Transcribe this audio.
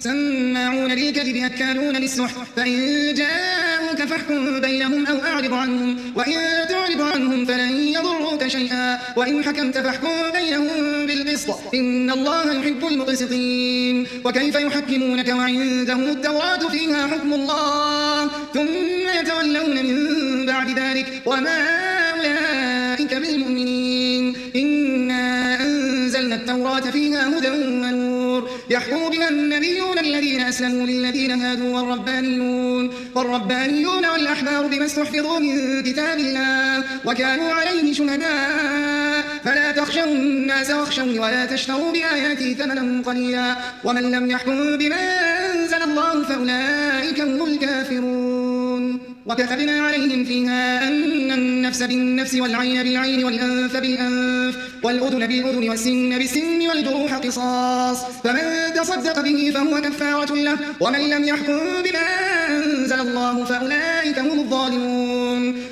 سماعون للكذب أكالون للسحت فإن جاءوك فاحكم بينهم أو أعرض عنهم وإن تعرض عنهم فلن يضروك شيئا وإن حكمت فاحكم بينهم بالقسط إن الله يحب المقسطين وكيف يحكمونك وعندهم التوراة فيها حكم الله ثم يتولون من بعد ذلك وما أولئك بالمؤمنين إنا أنزلنا التوراة فيها هدى ونور يحكم بها النبيون الذين أسلموا للذين هادوا والربانيون والأحبار بما استحفظوا من كتاب الله وكانوا عليه شهداء فلا تخشوا الناس واخشوني ولا تشتروا بآياتي ثمنا قليلا ومن لم يحكم بما أنزل الله فأولئك هم الكافرون وكتبنا عليهم فيها أن النفس بالنفس والعين بالعين والأنف بالأنف والأذن بالأذن والسن بالسن والجروح قصاص فمن تصدق به فهو كفارة له ومن لم يحكم بما أنزل الله فأولئك